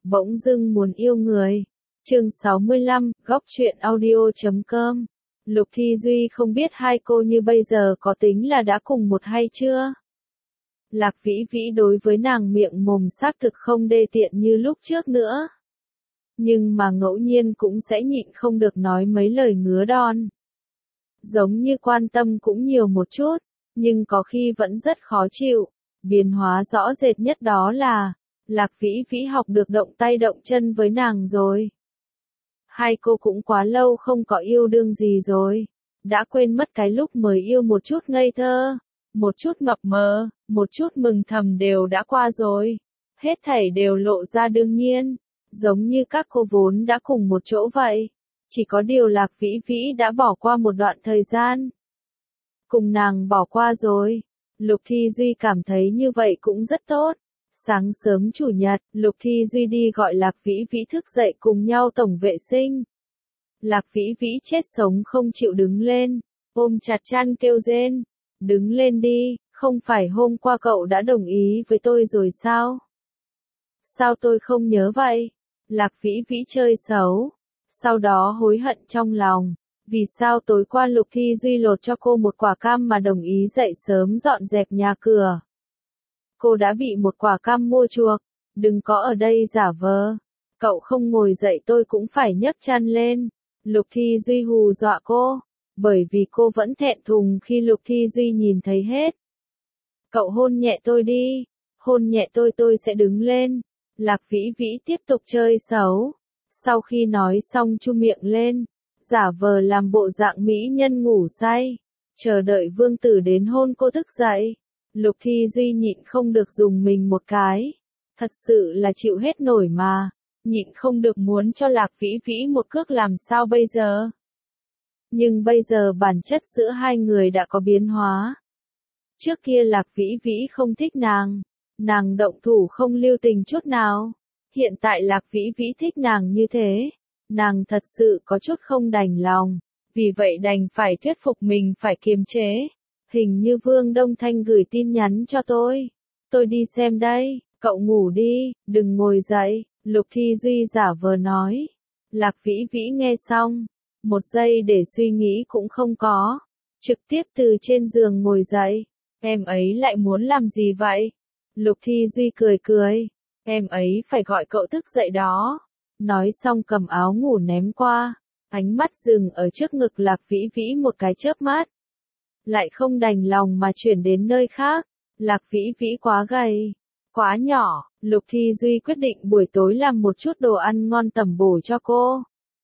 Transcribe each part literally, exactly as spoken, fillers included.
Bỗng dưng muốn yêu người. Chương sáu mươi lăm, góc truyện audio chấm com. Lục Thi Duy không biết hai cô như bây giờ có tính là đã cùng một hay chưa? Lạc Vĩ Vĩ đối với nàng miệng mồm xác thực không đê tiện như lúc trước nữa. Nhưng mà ngẫu nhiên cũng sẽ nhịn không được nói mấy lời ngứa đòn. Giống như quan tâm cũng nhiều một chút, nhưng có khi vẫn rất khó chịu. Biến hóa rõ rệt nhất đó là, Lạc Vĩ Vĩ học được động tay động chân với nàng rồi. Hai cô cũng quá lâu không có yêu đương gì rồi. Đã quên mất cái lúc mới yêu một chút ngây thơ, một chút mập mờ, một chút mừng thầm đều đã qua rồi. Hết thảy đều lộ ra đương nhiên, giống như các cô vốn đã cùng một chỗ vậy. Chỉ có điều Lạc Vĩ Vĩ đã bỏ qua một đoạn thời gian. Cùng nàng bỏ qua rồi. Lục Thi Duy cảm thấy như vậy cũng rất tốt. Sáng sớm chủ nhật, Lục Thi Duy đi gọi Lạc Vĩ Vĩ thức dậy cùng nhau tổng vệ sinh. Lạc Vĩ Vĩ chết sống không chịu đứng lên, ôm chặt chăn kêu rên. Đứng lên đi, không phải hôm qua cậu đã đồng ý với tôi rồi sao? Sao tôi không nhớ vậy? Lạc Vĩ Vĩ chơi xấu. Sau đó hối hận trong lòng. Vì sao tối qua Lục Thi Duy lột cho cô một quả cam mà đồng ý dậy sớm dọn dẹp nhà cửa? Cô đã bị một quả cam mua chuộc, đừng có ở đây giả vờ. Cậu không ngồi dậy tôi cũng phải nhấc chăn lên. Lục Thi Duy hù dọa cô, bởi vì cô vẫn thẹn thùng khi Lục Thi Duy nhìn thấy hết. Cậu hôn nhẹ tôi đi, hôn nhẹ tôi tôi sẽ đứng lên. Lạc Vĩ Vĩ tiếp tục chơi xấu. Sau khi nói xong chu miệng lên, giả vờ làm bộ dạng mỹ nhân ngủ say, chờ đợi vương tử đến hôn cô thức dậy. Lục Thi Duy nhịn không được dùng mình một cái. Thật sự là chịu hết nổi mà. Nhịn không được muốn cho Lạc Vĩ Vĩ một cước làm sao bây giờ. Nhưng bây giờ bản chất giữa hai người đã có biến hóa. Trước kia Lạc Vĩ Vĩ không thích nàng. Nàng động thủ không lưu tình chút nào. Hiện tại Lạc Vĩ Vĩ thích nàng như thế. Nàng thật sự có chút không đành lòng. Vì vậy đành phải thuyết phục mình phải kiềm chế. Hình như Vương Đông Thanh gửi tin nhắn cho tôi. Tôi đi xem đây, cậu ngủ đi, đừng ngồi dậy. Lục Thi Duy giả vờ nói. Lạc Vĩ Vĩ nghe xong, một giây để suy nghĩ cũng không có. Trực tiếp từ trên giường ngồi dậy. Em ấy lại muốn làm gì vậy? Lục Thi Duy cười cười. Em ấy phải gọi cậu thức dậy đó. Nói xong cầm áo ngủ ném qua. Ánh mắt dừng ở trước ngực Lạc Vĩ Vĩ một cái chớp mắt. Lại không đành lòng mà chuyển đến nơi khác. Lạc Vĩ Vĩ quá gầy, quá nhỏ. Lục Thi Duy quyết định buổi tối làm một chút đồ ăn ngon tẩm bổ cho cô.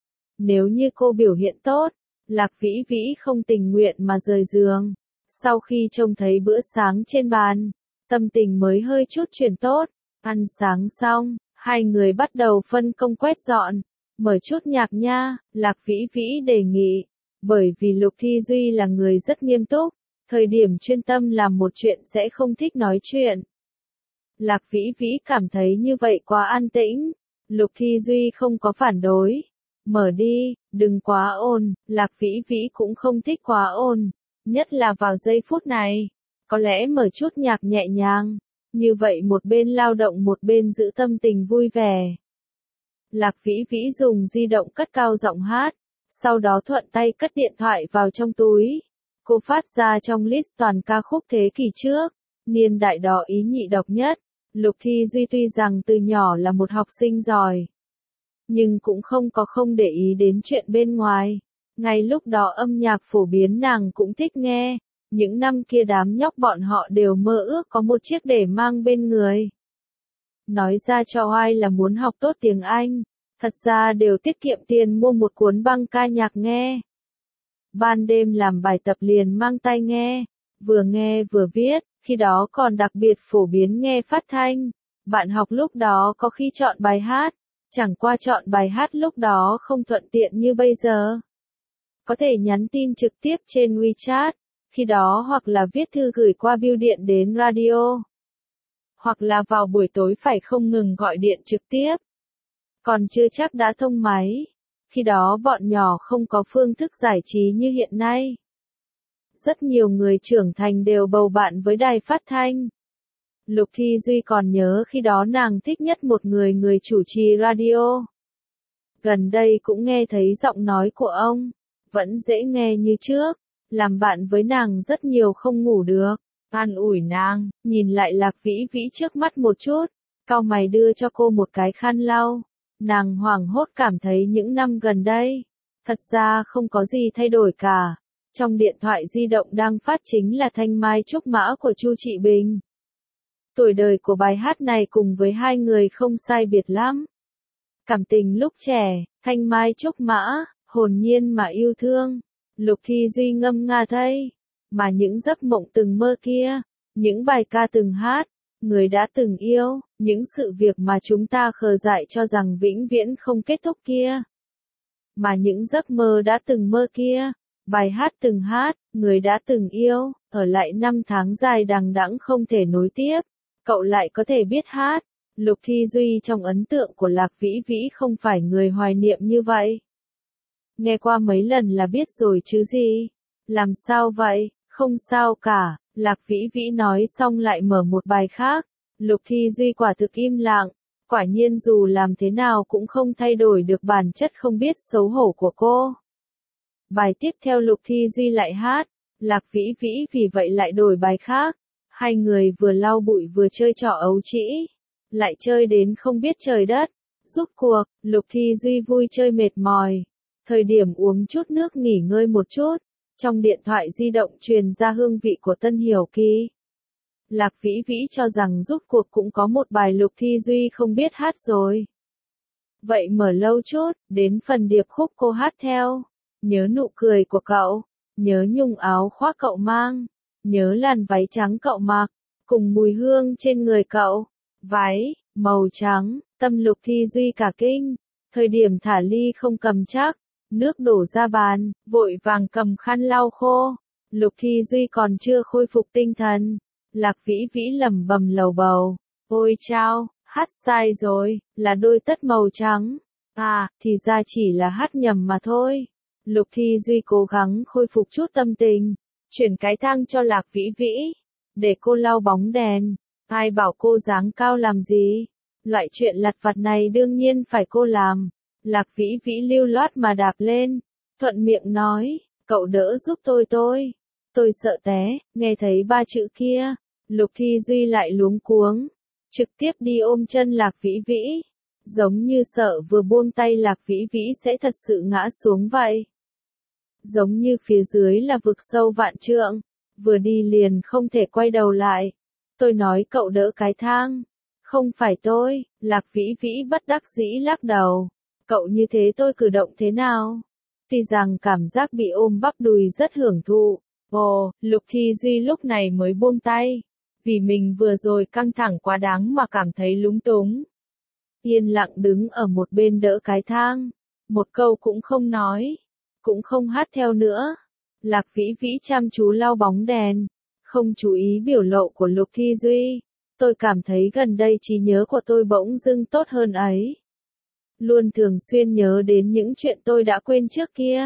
Nếu như cô biểu hiện tốt, Lạc Vĩ Vĩ không tình nguyện mà rời giường. Sau khi trông thấy bữa sáng trên bàn, tâm tình mới hơi chút chuyển tốt. Ăn sáng xong, hai người bắt đầu phân công quét dọn. Mở chút nhạc nha, Lạc Vĩ Vĩ đề nghị. Bởi vì Lục Thi Duy là người rất nghiêm túc, thời điểm chuyên tâm làm một chuyện sẽ không thích nói chuyện. Lạc Vĩ Vĩ cảm thấy như vậy quá an tĩnh. Lục Thi Duy không có phản đối. Mở đi, đừng quá ồn. Lạc Vĩ Vĩ cũng không thích quá ồn. Nhất là vào giây phút này. Có lẽ mở chút nhạc nhẹ nhàng. Như vậy một bên lao động một bên giữ tâm tình vui vẻ. Lạc Vĩ Vĩ dùng di động cất cao giọng hát. Sau đó thuận tay cất điện thoại vào trong túi. Cô phát ra trong list toàn ca khúc thế kỷ trước. Niên đại đó ý nhị độc nhất. Lục Thi Duy tuy rằng từ nhỏ là một học sinh giỏi, nhưng cũng không có không để ý đến chuyện bên ngoài. Ngay lúc đó âm nhạc phổ biến nàng cũng thích nghe. Những năm kia đám nhóc bọn họ đều mơ ước có một chiếc để mang bên người. Nói ra cho ai là muốn học tốt tiếng Anh. Thật ra đều tiết kiệm tiền mua một cuốn băng ca nhạc nghe. Ban đêm làm bài tập liền mang tai nghe. Vừa nghe vừa viết, khi đó còn đặc biệt phổ biến nghe phát thanh. Bạn học lúc đó có khi chọn bài hát. Chẳng qua chọn bài hát lúc đó không thuận tiện như bây giờ. Có thể nhắn tin trực tiếp trên WeChat. Khi đó hoặc là viết thư gửi qua bưu điện đến radio. Hoặc là vào buổi tối phải không ngừng gọi điện trực tiếp. Còn chưa chắc đã thông máy. Khi đó bọn nhỏ không có phương thức giải trí như hiện nay. Rất nhiều người trưởng thành đều bầu bạn với đài phát thanh. Lục Thi Duy còn nhớ khi đó nàng thích nhất một người người chủ trì radio. Gần đây cũng nghe thấy giọng nói của ông, vẫn dễ nghe như trước, làm bạn với nàng rất nhiều không ngủ được. An ủi nàng, nhìn lại Lạc Vĩ Vĩ trước mắt một chút, cau mày đưa cho cô một cái khăn lau. Nàng hoảng hốt cảm thấy những năm gần đây, thật ra không có gì thay đổi cả. Trong điện thoại di động đang phát chính là Thanh Mai Trúc Mã của Chu Trị Bình. Tuổi đời của bài hát này cùng với hai người không sai biệt lắm. Cảm tình lúc trẻ, Thanh Mai Trúc Mã, hồn nhiên mà yêu thương. Lục Thi Duy ngâm nga thay, mà những giấc mộng từng mơ kia, những bài ca từng hát, người đã từng yêu, những sự việc mà chúng ta khờ dại cho rằng vĩnh viễn không kết thúc kia. Mà những giấc mơ đã từng mơ kia, bài hát từng hát, người đã từng yêu, ở lại năm tháng dài đằng đẵng không thể nối tiếp, cậu lại có thể biết hát. Lục Thi Duy trong ấn tượng của Lạc Vĩ Vĩ không phải người hoài niệm như vậy. Nghe qua mấy lần là biết rồi chứ gì. Làm sao vậy, không sao cả, Lạc Vĩ Vĩ nói xong lại mở một bài khác. Lục Thi Duy quả thực im lặng, quả nhiên dù làm thế nào cũng không thay đổi được bản chất không biết xấu hổ của cô. Bài tiếp theo Lục Thi Duy lại hát, Lạc Vĩ Vĩ vì vậy lại đổi bài khác. Hai người vừa lau bụi vừa chơi trò ấu trĩ, lại chơi đến không biết trời đất. Rút cuộc, Lục Thi Duy vui chơi mệt mỏi. Thời điểm uống chút nước nghỉ ngơi một chút, trong điện thoại di động truyền ra hương vị của Tân Hiểu Kỳ. Lạc Vĩ Vĩ cho rằng rút cuộc cũng có một bài Lục Thi Duy không biết hát rồi. Vậy mở lâu chút, đến phần điệp khúc cô hát theo. Nhớ nụ cười của cậu, nhớ nhung áo khoác cậu mang, nhớ làn váy trắng cậu mặc, cùng mùi hương trên người cậu. Váy, màu trắng, tâm Lục Thi Duy cả kinh. Thời điểm thả ly không cầm chắc, nước đổ ra bàn, vội vàng cầm khăn lau khô. Lục Thi Duy còn chưa khôi phục tinh thần. Lạc Vĩ Vĩ lẩm bẩm lầu bầu. Ôi chao, hát sai rồi, là đôi tất màu trắng. À, thì ra chỉ là hát nhầm mà thôi. Lục Thi Duy cố gắng khôi phục chút tâm tình, chuyển cái thang cho Lạc Vĩ Vĩ, để cô lau bóng đèn. Ai bảo cô dáng cao làm gì? Loại chuyện lặt vặt này đương nhiên phải cô làm. Lạc Vĩ Vĩ lưu loát mà đạp lên, thuận miệng nói, cậu đỡ giúp tôi tôi. Tôi sợ té, nghe thấy ba chữ kia, Lục Thi Duy lại luống cuống, trực tiếp đi ôm chân Lạc Vĩ Vĩ, giống như sợ vừa buông tay Lạc Vĩ Vĩ sẽ thật sự ngã xuống vậy. Giống như phía dưới là vực sâu vạn trượng, vừa đi liền không thể quay đầu lại. Tôi nói cậu đỡ cái thang. Không phải tôi, Lạc Vĩ Vĩ bất đắc dĩ lắc đầu. Cậu như thế tôi cử động thế nào? Tuy rằng cảm giác bị ôm bắp đùi rất hưởng thụ. Ồ, Lục Thi Duy lúc này mới buông tay. Vì mình vừa rồi căng thẳng quá đáng mà cảm thấy lúng túng. Yên lặng đứng ở một bên đỡ cái thang. Một câu cũng không nói. Cũng không hát theo nữa. Lạc Vĩ Vĩ chăm chú lau bóng đèn. Không chú ý biểu lộ của Lục Thi Duy. Tôi cảm thấy gần đây trí nhớ của tôi bỗng dưng tốt hơn ấy. Luôn thường xuyên nhớ đến những chuyện tôi đã quên trước kia.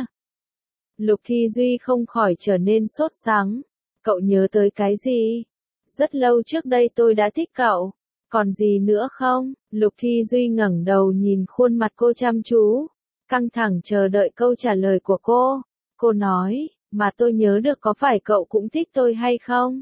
Lục Thi Duy không khỏi trở nên sốt sắng. Cậu nhớ tới cái gì? Rất lâu trước đây tôi đã thích cậu. Còn gì nữa không? Lục Thi Duy ngẩng đầu nhìn khuôn mặt cô chăm chú. Căng thẳng chờ đợi câu trả lời của cô. Cô nói, mà tôi nhớ được có phải cậu cũng thích tôi hay không?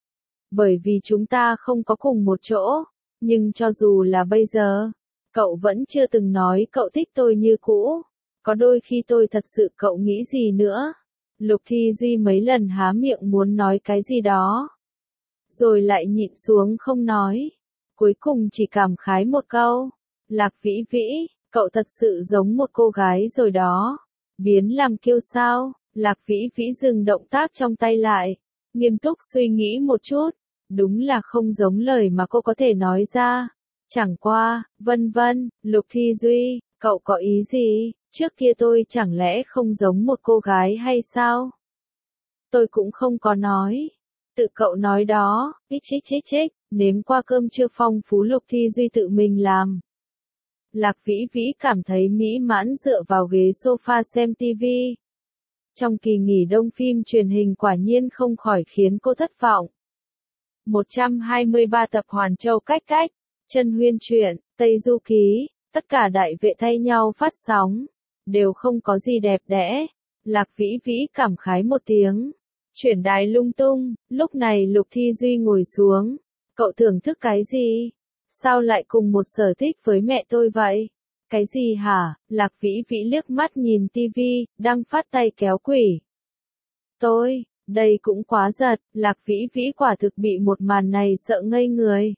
Bởi vì chúng ta không có cùng một chỗ. Nhưng cho dù là bây giờ, cậu vẫn chưa từng nói cậu thích tôi như cũ. Có đôi khi tôi thật sự cậu nghĩ gì nữa? Lục Thi Duy mấy lần há miệng muốn nói cái gì đó. Rồi lại nhịn xuống không nói. Cuối cùng chỉ cảm khái một câu. Lạc Vĩ Vĩ, cậu thật sự giống một cô gái rồi đó. Biến làm kiêu sao? Lạc Vĩ Vĩ dừng động tác trong tay lại. Nghiêm túc suy nghĩ một chút. Đúng là không giống lời mà cô có thể nói ra. Chẳng qua, vân vân, Lục Thi Duy, cậu có ý gì? Trước kia tôi chẳng lẽ không giống một cô gái hay sao? Tôi cũng không có nói. Tự cậu nói đó, ít chích chích chích, nếm qua cơm trưa phong phú Lục Thi Duy tự mình làm. Lạc Vĩ Vĩ cảm thấy mỹ mãn dựa vào ghế sofa xem tivi. Trong kỳ nghỉ đông phim truyền hình quả nhiên không khỏi khiến cô thất vọng. một trăm hai mươi ba tập Hoàn Châu cách cách, Chân Huyên truyện, Tây Du Ký, tất cả đại vệ thay nhau phát sóng, đều không có gì đẹp đẽ. Lạc Vĩ Vĩ cảm khái một tiếng, chuyển đài lung tung, lúc này Lục Thi Duy ngồi xuống, cậu thưởng thức cái gì? Sao lại cùng một sở thích với mẹ tôi vậy? Cái gì hả? Lạc Vĩ Vĩ liếc mắt nhìn tivi, đang phát tay kéo quỷ. Tôi, đây cũng quá giật, Lạc Vĩ Vĩ quả thực bị một màn này sợ ngây người.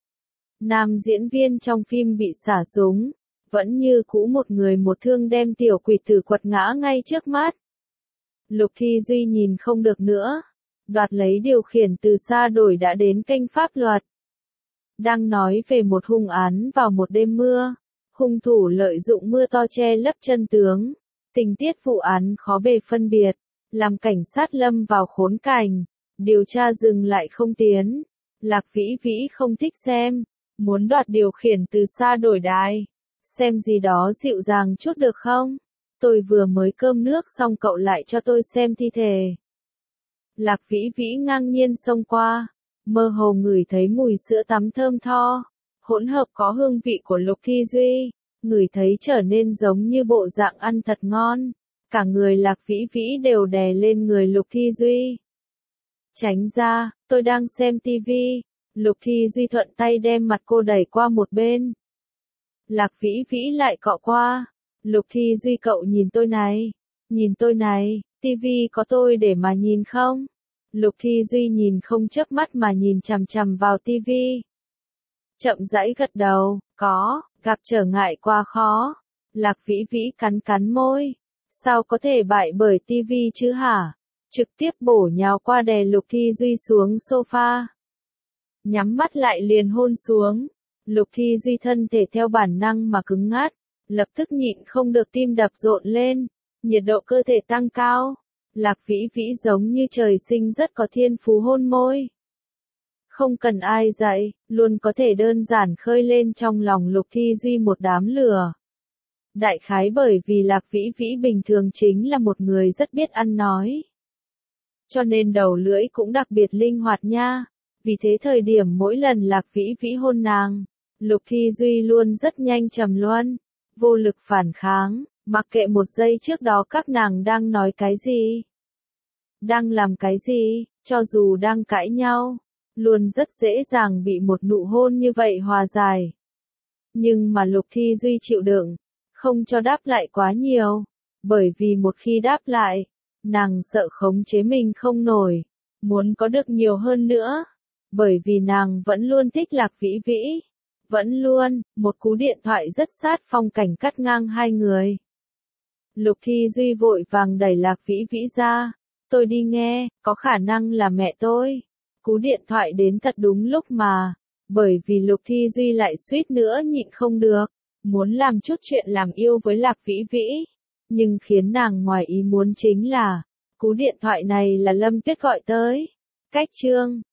Nam diễn viên trong phim bị xả súng, vẫn như cũ một người một thương đem tiểu quỷ tử quật ngã ngay trước mắt. Lục Thi Duy nhìn không được nữa, đoạt lấy điều khiển từ xa đổi đã đến kênh pháp luật. Đang nói về một hung án vào một đêm mưa, hung thủ lợi dụng mưa to che lấp chân tướng, tình tiết vụ án khó bề phân biệt, làm cảnh sát lâm vào khốn cảnh, điều tra dừng lại không tiến. Lạc Vĩ Vĩ không thích xem, muốn đoạt điều khiển từ xa đổi đài, xem gì đó dịu dàng chút được không? Tôi vừa mới cơm nước xong cậu lại cho tôi xem thi thể. Lạc Vĩ Vĩ ngang nhiên xông qua, mơ hồ ngửi thấy mùi sữa tắm thơm tho, hỗn hợp có hương vị của Lục Thi Duy, ngửi thấy trở nên giống như bộ dạng ăn thật ngon. Cả người Lạc Vĩ Vĩ đều đè lên người Lục Thi Duy. Tránh ra, tôi đang xem tivi. Lục Thi Duy thuận tay đem mặt cô đẩy qua một bên. Lạc Vĩ Vĩ lại cọ qua. Lục Thi Duy cậu nhìn tôi này, nhìn tôi này, tivi có tôi để mà nhìn không? Lục Thi Duy nhìn không chớp mắt mà nhìn chằm chằm vào tivi. Chậm rãi gật đầu, có, gặp trở ngại quá khó. Lạc Vĩ Vĩ cắn cắn môi. Sao có thể bại bởi tivi chứ hả? Trực tiếp bổ nhào qua đè Lục Thi Duy xuống sofa. Nhắm mắt lại liền hôn xuống. Lục Thi Duy thân thể theo bản năng mà cứng ngắt, lập tức nhịn không được tim đập rộn lên, nhiệt độ cơ thể tăng cao. Lạc Vĩ Vĩ giống như trời sinh rất có thiên phú hôn môi. Không cần ai dạy, luôn có thể đơn giản khơi lên trong lòng Lục Thi Duy một đám lửa. Đại khái bởi vì Lạc Vĩ Vĩ bình thường chính là một người rất biết ăn nói. Cho nên đầu lưỡi cũng đặc biệt linh hoạt nha. Vì thế thời điểm mỗi lần Lạc Vĩ Vĩ hôn nàng, Lục Thi Duy luôn rất nhanh trầm luân, vô lực phản kháng, mặc kệ một giây trước đó các nàng đang nói cái gì, đang làm cái gì, cho dù đang cãi nhau, luôn rất dễ dàng bị một nụ hôn như vậy hòa giải. Nhưng mà Lục Thi Duy chịu đựng, không cho đáp lại quá nhiều, bởi vì một khi đáp lại, nàng sợ khống chế mình không nổi, muốn có được nhiều hơn nữa, bởi vì nàng vẫn luôn thích Lạc Vĩ Vĩ, vẫn luôn, một cú điện thoại rất sát phong cảnh cắt ngang hai người. Lục Thi Duy vội vàng đẩy Lạc Vĩ Vĩ ra, tôi đi nghe, có khả năng là mẹ tôi. Cú điện thoại đến thật đúng lúc mà, bởi vì Lục Thi Duy lại suýt nữa nhịn không được, muốn làm chút chuyện làm yêu với Lạc Vĩ Vĩ. Nhưng khiến nàng ngoài ý muốn chính là, cú điện thoại này là Lâm Tuyết gọi tới. Cách chương